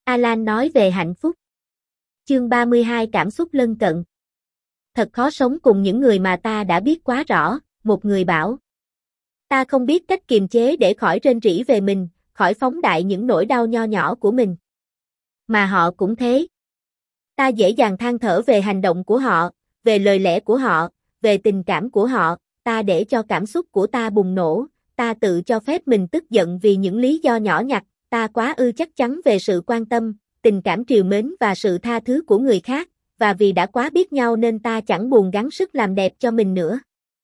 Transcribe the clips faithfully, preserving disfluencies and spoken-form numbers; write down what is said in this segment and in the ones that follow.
Alan nói về hạnh phúc. Chương ba mươi hai Cảm xúc lân cận. Thật khó sống cùng những người mà ta đã biết quá rõ, một người bảo. Ta không biết cách kiềm chế để khỏi rên rỉ về mình, khỏi phóng đại những nỗi đau nho nhỏ của mình. Mà họ cũng thế. Ta dễ dàng than thở về hành động của họ, về lời lẽ của họ, về tình cảm của họ, ta để cho cảm xúc của ta bùng nổ, ta tự cho phép mình tức giận vì những lý do nhỏ nhặt, ta quá ư chắc chắn về sự quan tâm, tình cảm trìu mến và sự tha thứ của người khác, và vì đã quá biết nhau nên ta chẳng buồn gắng sức làm đẹp cho mình nữa.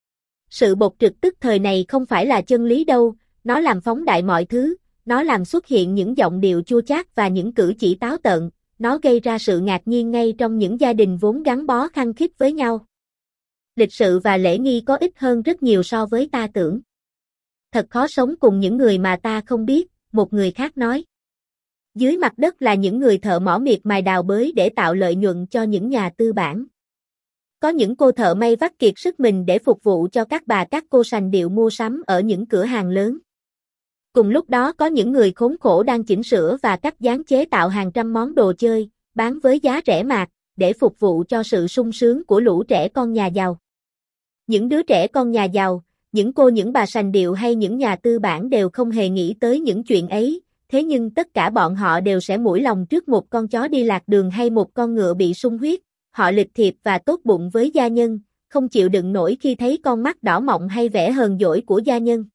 Sự bộc trực tức thời này không phải là chân lý đâu, nó làm phóng đại mọi thứ, nó làm xuất hiện những giọng điệu chua chát và những cử chỉ táo tợn, nó gây ra sự ngạc nhiên ngay trong những gia đình vốn gắn bó khăng khít với nhau. Lịch sự và lễ nghi có ít hơn rất nhiều so với ta tưởng. Thật khó sống cùng những người mà ta không biết, một người khác nói. Dưới mặt đất là những người thợ mỏ miệt mài đào bới để tạo lợi nhuận cho những nhà tư bản. Có những cô thợ may vắt kiệt sức mình để phục vụ cho các bà các cô sành điệu mua sắm ở những cửa hàng lớn. Cùng lúc đó có những người khốn khổ đang chỉnh sửa và cắt dán chế tạo hàng trăm món đồ chơi, bán với giá rẻ mạt, để phục vụ cho sự sung sướng của lũ trẻ con nhà giàu. Những đứa trẻ con nhà giàu, những cô những bà sành điệu hay những nhà tư bản đều không hề nghĩ tới những chuyện ấy, thế nhưng tất cả bọn họ đều sẽ mũi lòng trước một con chó đi lạc đường hay một con ngựa bị sung huyết, họ lịch thiệp và tốt bụng với gia nhân, không chịu đựng nổi khi thấy con mắt đỏ mọng hay vẻ hờn dỗi của gia nhân.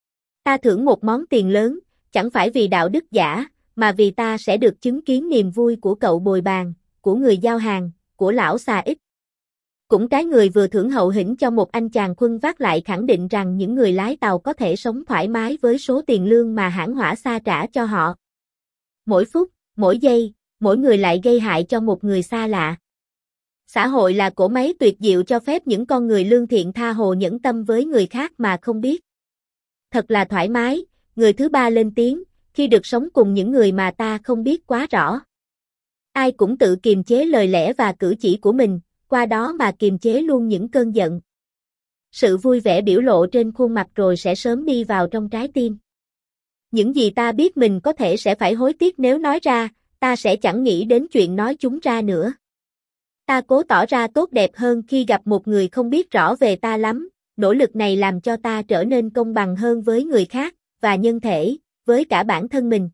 Ta thưởng một món tiền lớn, chẳng phải vì đạo đức giả, mà vì ta sẽ được chứng kiến niềm vui của cậu bồi bàn, của người giao hàng, của lão xà ít. Cũng cái người vừa thưởng hậu hĩnh cho một anh chàng khuân vác lại khẳng định rằng những người lái tàu có thể sống thoải mái với số tiền lương mà hãng hỏa xa trả cho họ. Mỗi phút, mỗi giây, mỗi người lại gây hại cho một người xa lạ. Xã hội là cỗ máy tuyệt diệu cho phép những con người lương thiện tha hồ nhẫn tâm với người khác mà không biết. Thật là thoải mái, người thứ ba lên tiếng, khi được sống cùng những người mà ta không biết quá rõ. Ai cũng tự kiềm chế lời lẽ và cử chỉ của mình, qua đó mà kiềm chế luôn những cơn giận. Sự vui vẻ biểu lộ trên khuôn mặt rồi sẽ sớm đi vào trong trái tim. Những gì ta biết mình có thể sẽ phải hối tiếc nếu nói ra, ta sẽ chẳng nghĩ đến chuyện nói chúng ra nữa. Ta cố tỏ ra tốt đẹp hơn khi gặp một người không biết rõ về ta lắm, nỗ lực này làm cho ta trở nên công bằng hơn với người khác, và nhân thể, với cả bản thân mình.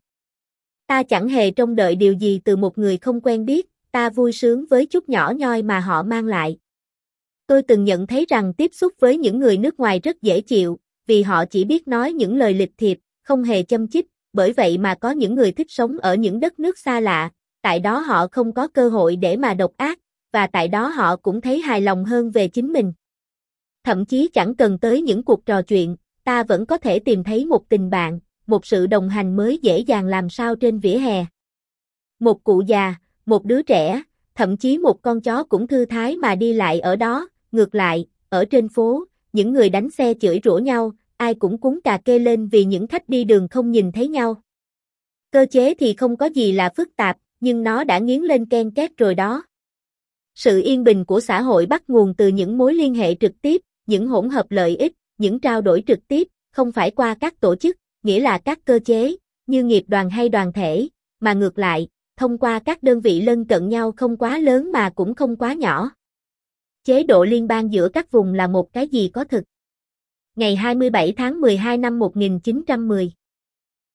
Ta chẳng hề trông đợi điều gì từ một người không quen biết, ta vui sướng với chút nhỏ nhoi mà họ mang lại. Tôi từng nhận thấy rằng tiếp xúc với những người nước ngoài rất dễ chịu, vì họ chỉ biết nói những lời lịch thiệp, không hề châm chích, bởi vậy mà có những người thích sống ở những đất nước xa lạ, tại đó họ không có cơ hội để mà độc ác, và tại đó họ cũng thấy hài lòng hơn về chính mình. Thậm chí chẳng cần tới những cuộc trò chuyện, ta vẫn có thể tìm thấy một tình bạn, một sự đồng hành mới dễ dàng làm sao trên vỉa hè. Một cụ già, một đứa trẻ, thậm chí một con chó cũng thư thái mà đi lại ở đó, ngược lại, ở trên phố, những người đánh xe chửi rủa nhau, ai cũng cúng cà kê lên vì những khách đi đường không nhìn thấy nhau. Cơ chế thì không có gì là phức tạp, nhưng nó đã nghiến lên ken két rồi đó. Sự yên bình của xã hội bắt nguồn từ những mối liên hệ trực tiếp, những hỗn hợp lợi ích, những trao đổi trực tiếp, không phải qua các tổ chức, nghĩa là các cơ chế, như nghiệp đoàn hay đoàn thể, mà ngược lại, thông qua các đơn vị lân cận nhau không quá lớn mà cũng không quá nhỏ. Chế độ liên bang giữa các vùng là một cái gì có thực. Ngày hai mươi bảy tháng mười hai năm một nghìn chín trăm mười